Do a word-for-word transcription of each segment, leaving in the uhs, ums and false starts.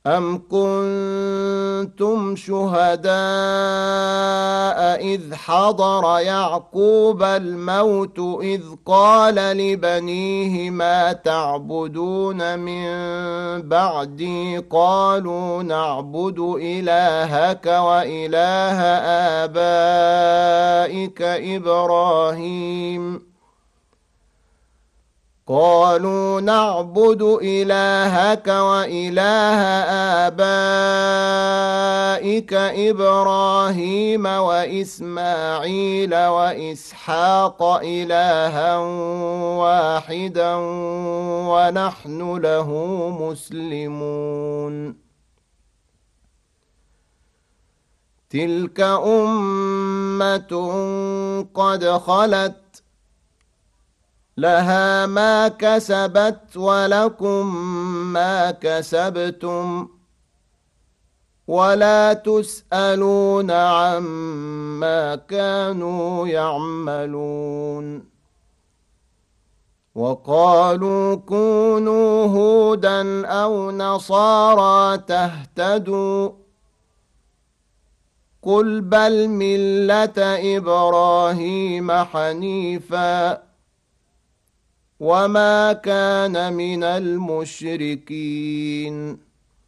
أم كنتم شهداء إذ حضر يعقوب الموت إذ قال لبنيه ما تعبدون من بعدي قالوا نعبد إلهك وإله آبائك إبراهيم قالوا نعبد إلهك وإله آبائك إبراهيم وإسماعيل وإسحاق إلها واحدا ونحن له مسلمون تلك أمة قد خلت لها ما كسبت ولكم ما كسبتم ولا تسألون عما كانوا يعملون وقالوا كونوا هودا أو نصارى تهتدوا قل بل ملة إبراهيم حنيفاً وما كان من المشركين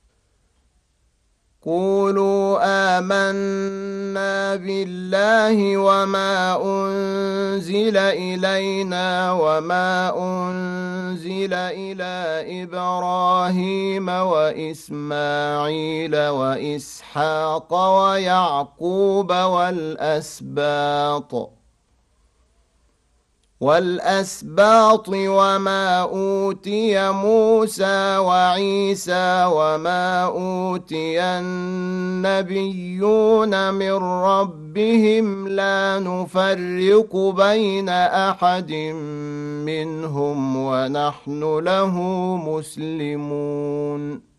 قولوا آمنا بالله وما أنزل إلينا وما أنزل إلى إبراهيم وإسماعيل وإسحاق ويعقوب والأسباط والأسباط وما أوتي موسى وعيسى وما أوتي النبيون من ربهم لا نفرق بين أحد منهم ونحن له مسلمون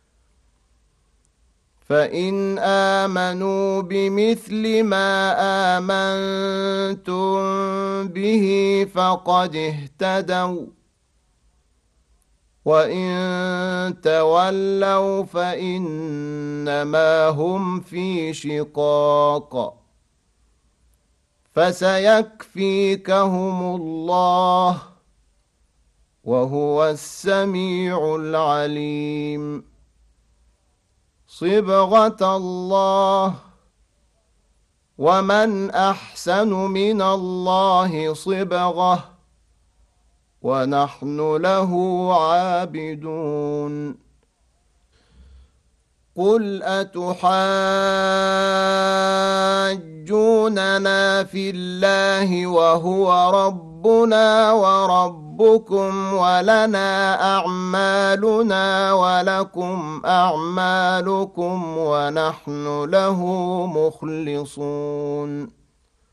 فإن آمنوا بمثل ما آمنتم به فقد اهتدوا وإن تولوا فإنما هم في شقاق فسيكفيكهم الله وهو السميع العليم صبغة الله ومن أحسن من الله صبغة ونحن له عابدون قل أتحاجوننا في الله وهو ربنا وربكم ولنا أعمالنا ولكم أعمالكم ونحن له مخلصون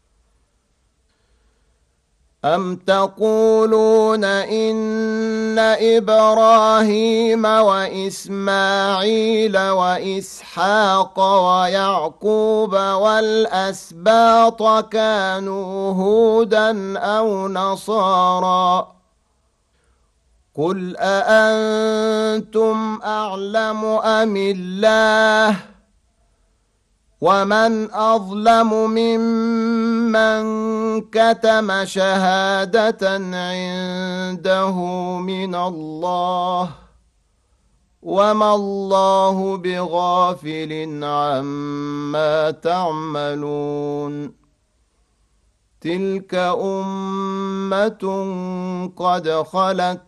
أم تقولون إن إبراهيم وإسماعيل وإسحاق ويعقوب والأسباط كانوا هودا أو نصارى قل أأنتم أعلم أم الله ومن أظلم ممن كتم شهادة عنده من الله وما الله بغافل عما تعملون تلك أمة قد خلت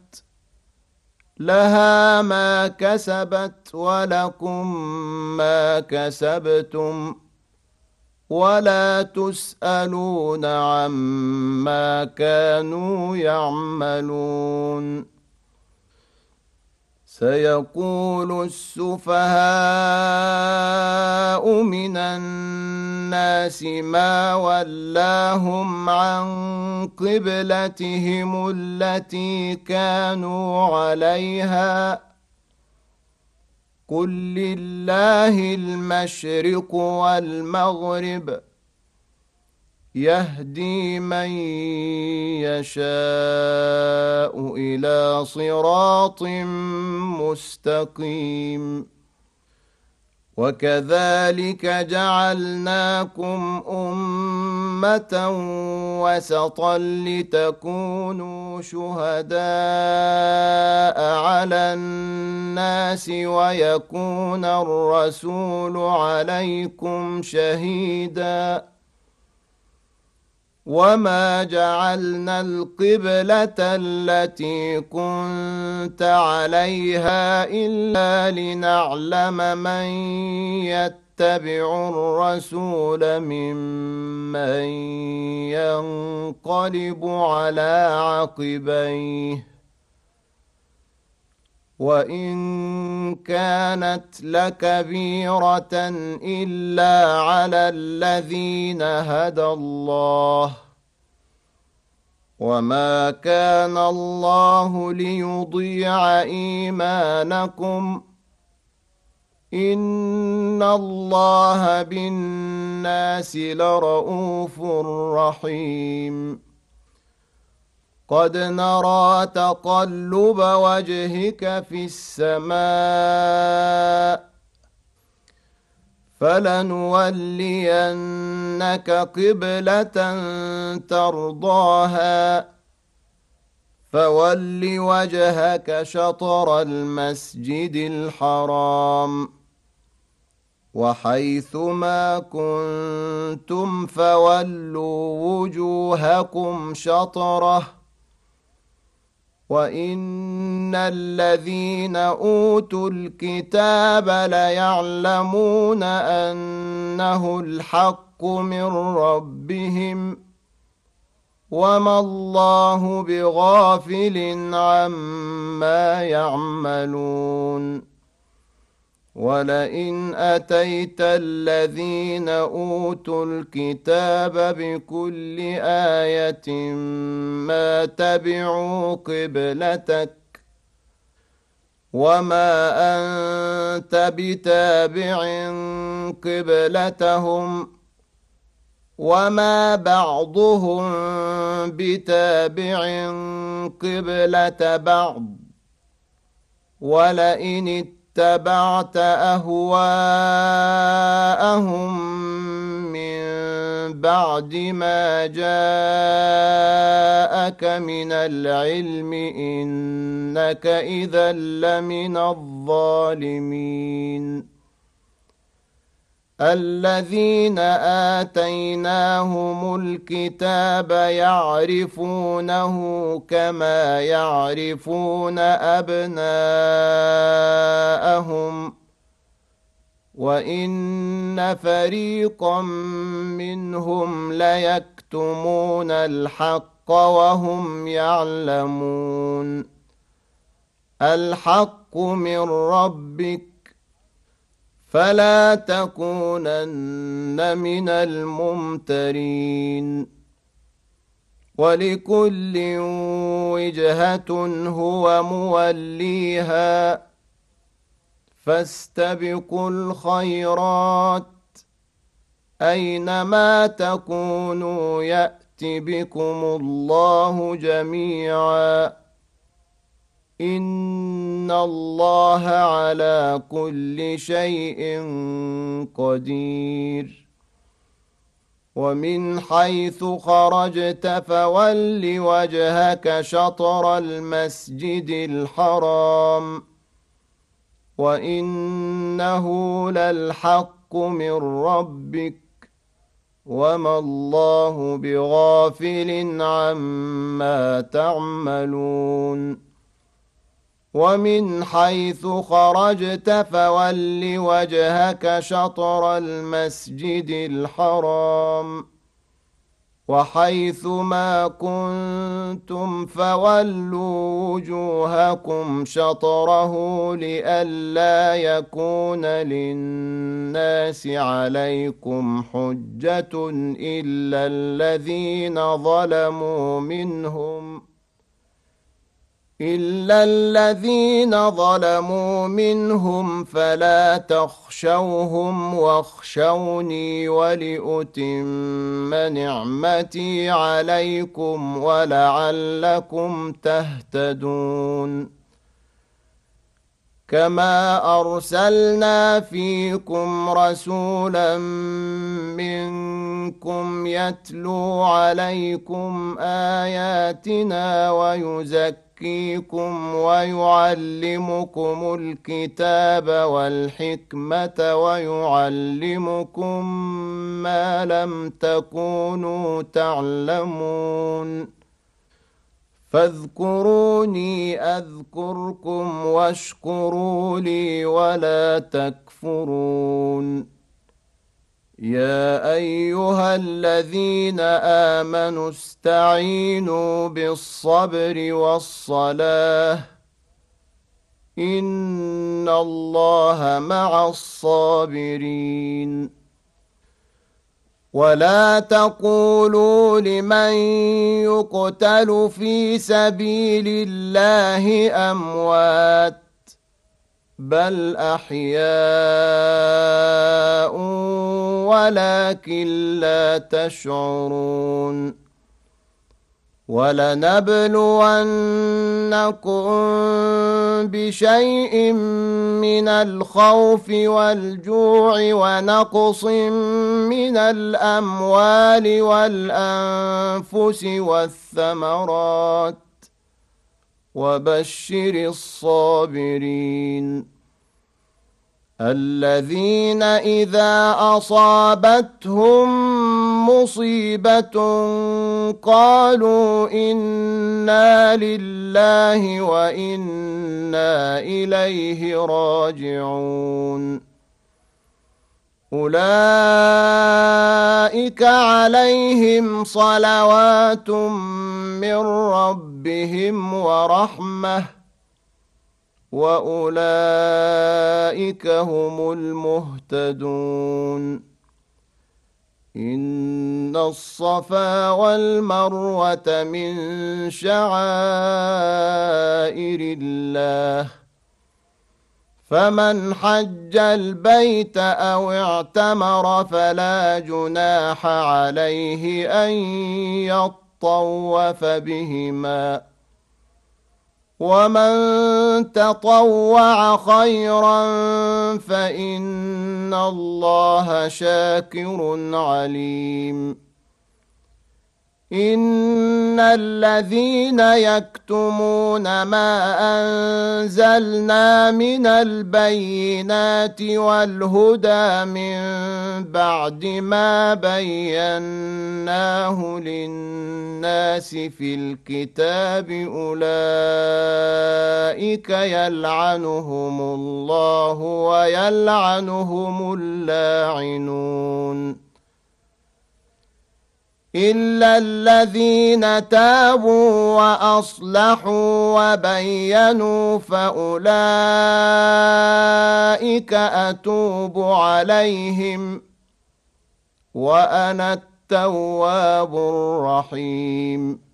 لها ما كسبت ولكم ما كسبتم ولا تسألون عما كانوا يعملون سيقول السفهاء من الناس ما ولاهم عن قبلتهم التي كانوا عليها قل لله المشرق والمغرب يهدي من يشاء إلى صراط مستقيم وكذلك جعلناكم أمة وسطا لتكونوا شهداء على الناس ويكون الرسول عليكم شهيدا وما جعلنا القبلة التي كنت عليها إلا لنعلم من يتبع الرسول ممن ينقلب على عقبيه وإن كانت لكبيرة إلا على الذين هدى الله وما كان الله ليضيع إيمانكم إن الله بالناس لرءوف رحيم قد نرى تقلب وجهك في السماء فلنولينك قبلة ترضاها فول وجهك شطر المسجد الحرام وحيث ما كنتم فولوا وجوهكم شطره وإن الذين أوتوا الكتاب ليعلمون أنه الحق من ربهم وما الله بغافل عما يعملون ولئن أتيت الذين أوتوا الكتاب بكل آية ما تبعوا قبلتك وما أنت بتابع قبلتهم وما بعضهم بتابع قبلة بعض ولئن اتبعت أهواءهم من بعد ما جاءك من العلم إنك إذا لمن الظالمين الذين آتيناهم الكتاب يعرفونه كما يعرفون أبناءهم وإن فريقا منهم ليكتمون الحق وهم يعلمون الحق من ربك فلا تكونن من الممترين ولكل وجهة هو موليها فاستبقوا الخيرات أينما تكونوا يأت بكم الله جميعا إن الله على كل شيء قدير ومن حيث خرجت فول وجهك شطر المسجد الحرام وإنه للحق من ربك وما الله بغافل عما تعملون ومن حيث خرجت فول وجهك شطر المسجد الحرام وحيث ما كنتم فولوا وجوهكم شطره لئلا يكون للناس عليكم حجة إلا الذين ظلموا منهم إلا الذين ظلموا منهم فلا تخشوهم واخشوني ولأتم نعمتي عليكم ولعلكم تهتدون كما أرسلنا فيكم رسولا منكم يتلو عليكم آياتنا ويزكيكم ويعلمكم الكتاب والحكمة ويعلمكم ما لم تكونوا تعلمون فاذكروني أذكركم واشكروا لي ولا تكفرون يا أيها الذين آمنوا استعينوا بالصبر والصلاة إن الله مع الصابرين ولا تقولوا لمن يقتل في سبيل الله أموات بل أحياء ولكن لا تشعرون ولنبلونكم بشيء من الخوف والجوع ونقص من الأموال والأنفس والثمرات وبشر الصابرين الذين إذا أصابتهم مصيبة قالوا إنا لله وإنا إليه راجعون أولئك عليهم صلوات من ربهم ورحمة وأولئك هم المهتدون إن الصفا والمروة من شعائر الله فمن حج البيت أو اعتمر فلا جناح عليه أن يطوف بهما ومن تطوع خيرا فإن الله شاكر عليم إن الذين يكتمون ما أنزلنا من البينات والهدى من بعد ما بيناه للناس في الكتاب أولئك يلعنهم الله ويلعنهم اللاعنون إلا الذين تابوا وأصلحوا وبينوا فأولئك أتوب عليهم وأنا التواب الرحيم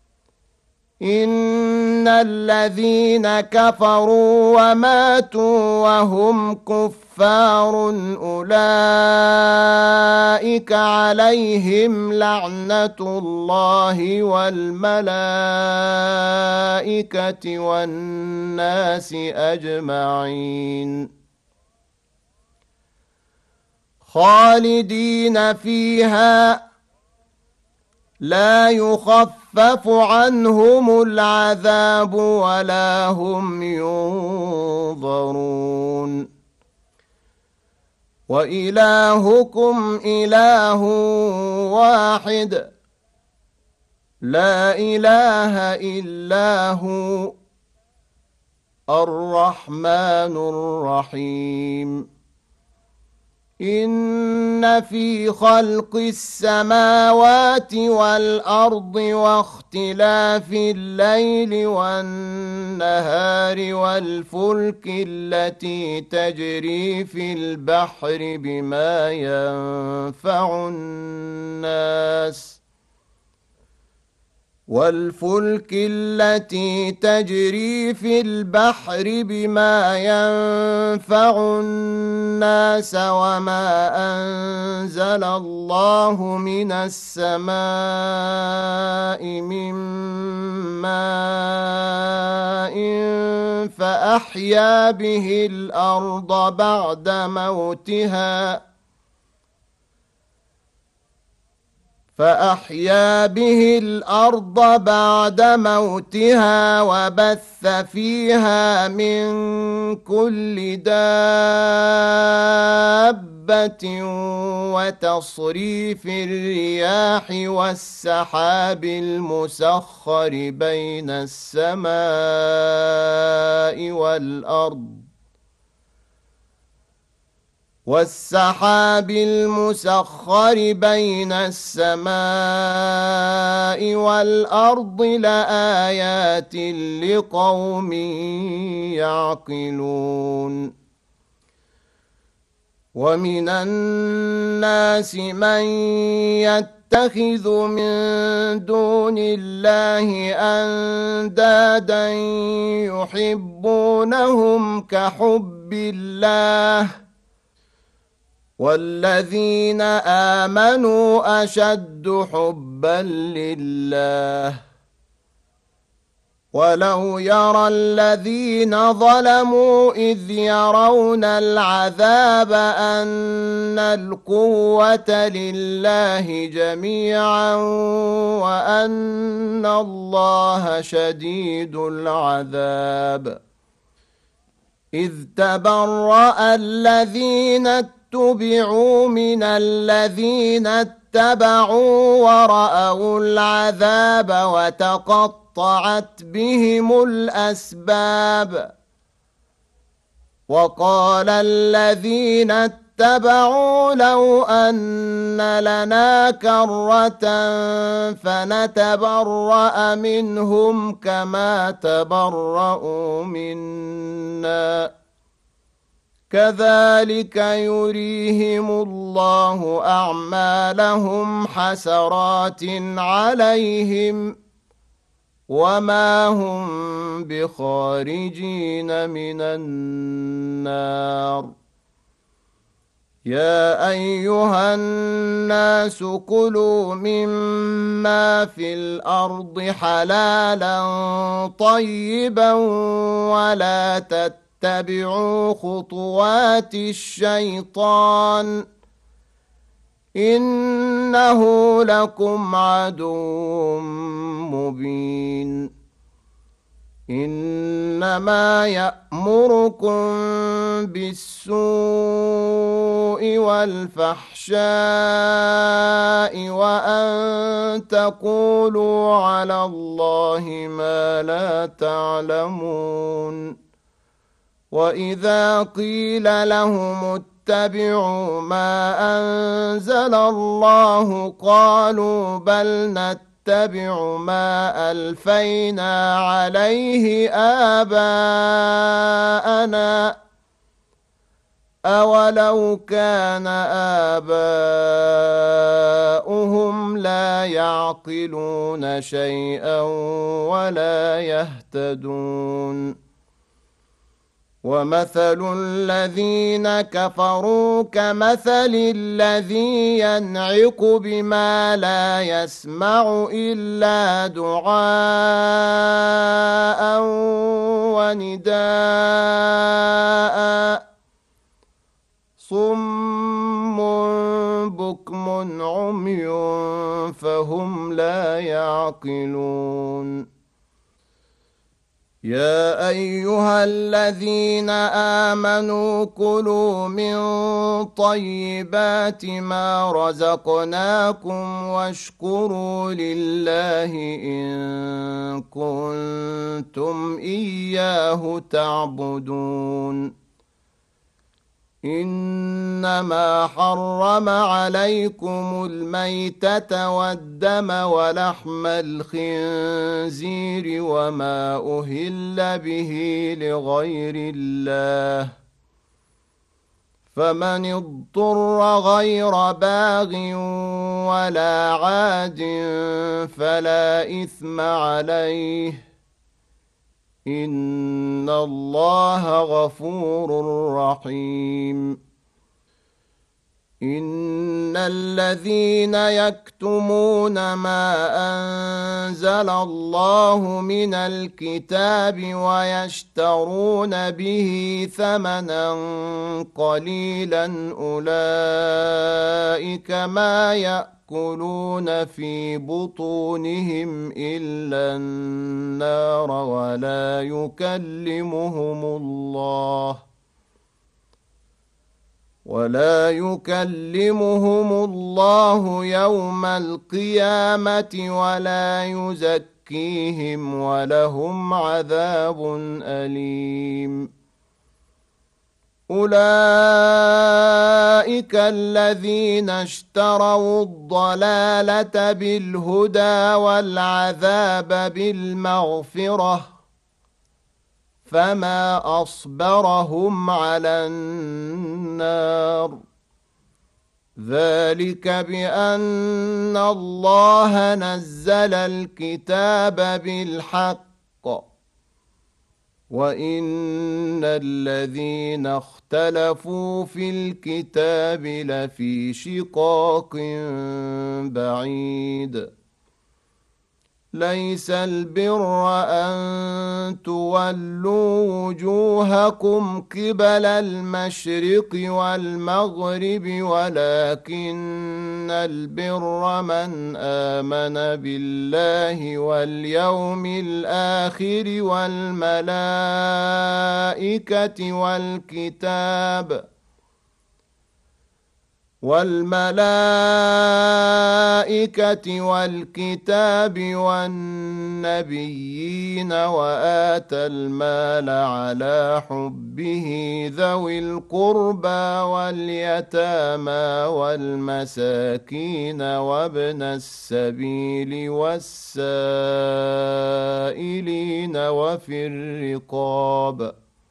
إن الذين كفروا وماتوا وهم كفار أولئك عليهم لعنة الله والملائكة والناس أجمعين خالدين فيها لا يخفف عنهم العذاب ولا هم ينظرون وإلهكم إله واحد لا إله إلا هو الرحمن الرحيم إن في خلق السماوات والأرض واختلاف الليل والنهار والفلك التي تجري في البحر بما ينفع الناس والفلك التي تجري في البحر بما ينفع الناس وما أنزل الله من السماء من ماء فأحيا به الأرض بعد موتها فأحيا به الأرض بعد موتها وبث فيها من كل دابة وتصريف الرياح والسحاب المسخر بين السماء والأرض والسحاب المسخر بين السماء والأرض لآيات لقوم يعقلون ومن الناس من يتخذ من دون الله أندادا يحبونهم كحب الله والذين آمنوا أشد حبا لله ولو يرى الذين ظلموا إذ يرون العذاب أن القوة لله جميعا وأن الله شديد العذاب إذ تبرأ الذين اتبعوا من الذين اتبعوا ورأوا العذاب وتقطعت بهم الأسباب وقال الذين اتبعوا لو أن لنا كرة فنتبرأ منهم كما تبرأوا منا كذلك يريهم الله أعمالهم حسرات عليهم وما هم بخارجين من النار يا أيها الناس كلوا مما في الأرض حلالا طيبا ولا تتبعوا اتبعوا خطوات الشيطان إنه لكم عدو مبين إنما يأمركم بالسوء والفحشاء وأن تقولوا على الله ما لا تعلمون وإذا قيل لهم اتبعوا ما أنزل الله قالوا بل نتبع ما ألفينا عليه آباءنا أولو كان آباؤهم لا يعقلون شيئا ولا يهتدون ومثل الذين كفروا كمثل الذي ينعق بما لا يسمع إلا دعاء ونداء صم بكم عمي فهم لا يعقلون يا أيها الذين آمنوا كلوا من طيبات ما رزقناكم واشكروا لله إن كنتم إياه تعبدون إنما حرم عليكم الميتة والدم ولحم الخنزير وما أهل به لغير الله فمن اضطر غير باغ ولا عاد فلا إثم عليه إن الله غفور رحيم. إن الذين يكتمون ما أنزل الله من الكتاب ويشترون به ثمنا قليلا أولئك ما يأكلون في بطونهم إلا النار ولا يكلمهم الله ولا يكلمهم الله يوم القيامة ولا يزكيهم ولهم عذاب أليم. أولئك الذين اشتروا الضلالة بالهدى والعذاب بالمغفرة فما أصبرهم على النار ذلك بأن الله نزل الكتاب بالحق وإن الذين اختلفوا في الكتاب لفي شقاق بعيد. ليس البر أن تولوا وجوهكم قبل المشرق والمغرب ولكن البر من آمن بالله واليوم الآخر والملائكة والكتاب والملائكة والكتاب والنبيين وآتى المال على حبه ذوي القربى واليتامى والمساكين وابن السبيل والسائلين وفي الرقاب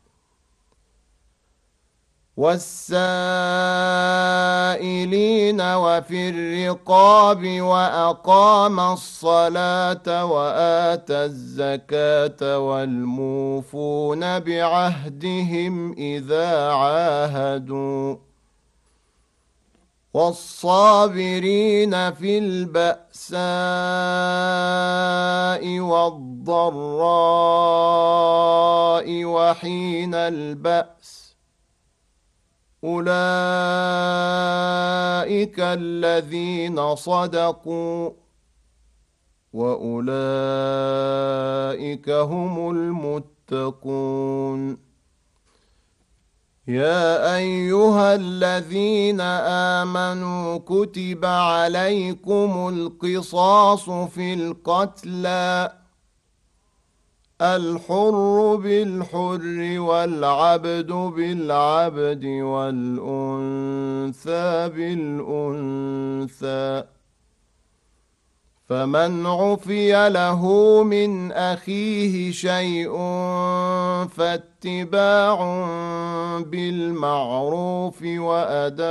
والسائلين وفي الرقاب وأقام الصلاة وآتى الزكاة والموفون بعهدهم إذا عاهدوا والصابرين في البأساء والضراء وحين البأس أولئك الذين صدقوا وأولئك هم المتقون. يا أيها الذين آمنوا كتب عليكم القصاص في القتلى الحر بالحر والعبد بالعبد والأنثى بالأنثى فمن عفي له من أخيه شيء فاتباع بالمعروف وأداء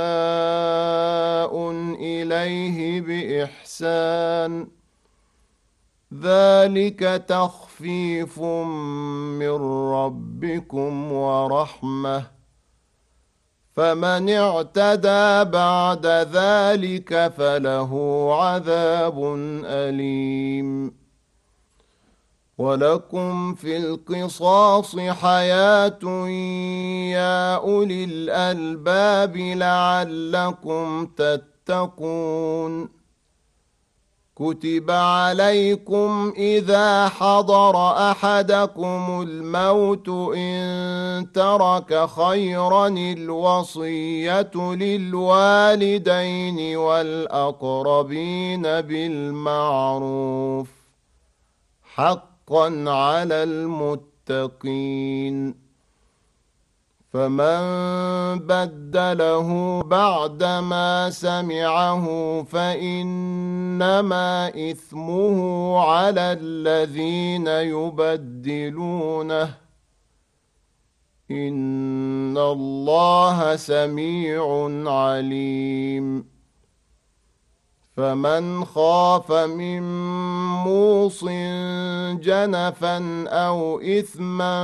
إليه بإحسان ذلك تخفيف من ربكم ورحمة فمن اعتدى بعد ذلك فله عذاب أليم. ولكم في القصاص حياة يا أولي الألباب لعلكم تتقون. كتب عليكم إذا حضر أحدكم الموت إن ترك خيرا الوصية للوالدين والأقربين بالمعروف حقا على المتقين. فمن بدله بعدما سمعه فإنما إثمه على الذين يبدلونه إن إن الله سميع عليم فمن خاف من موص جنفا أو إثما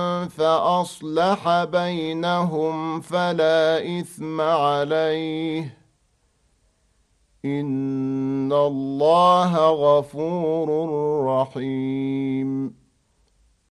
فأصلح بينهم فلا إثم عليه إن الله غفور رحيم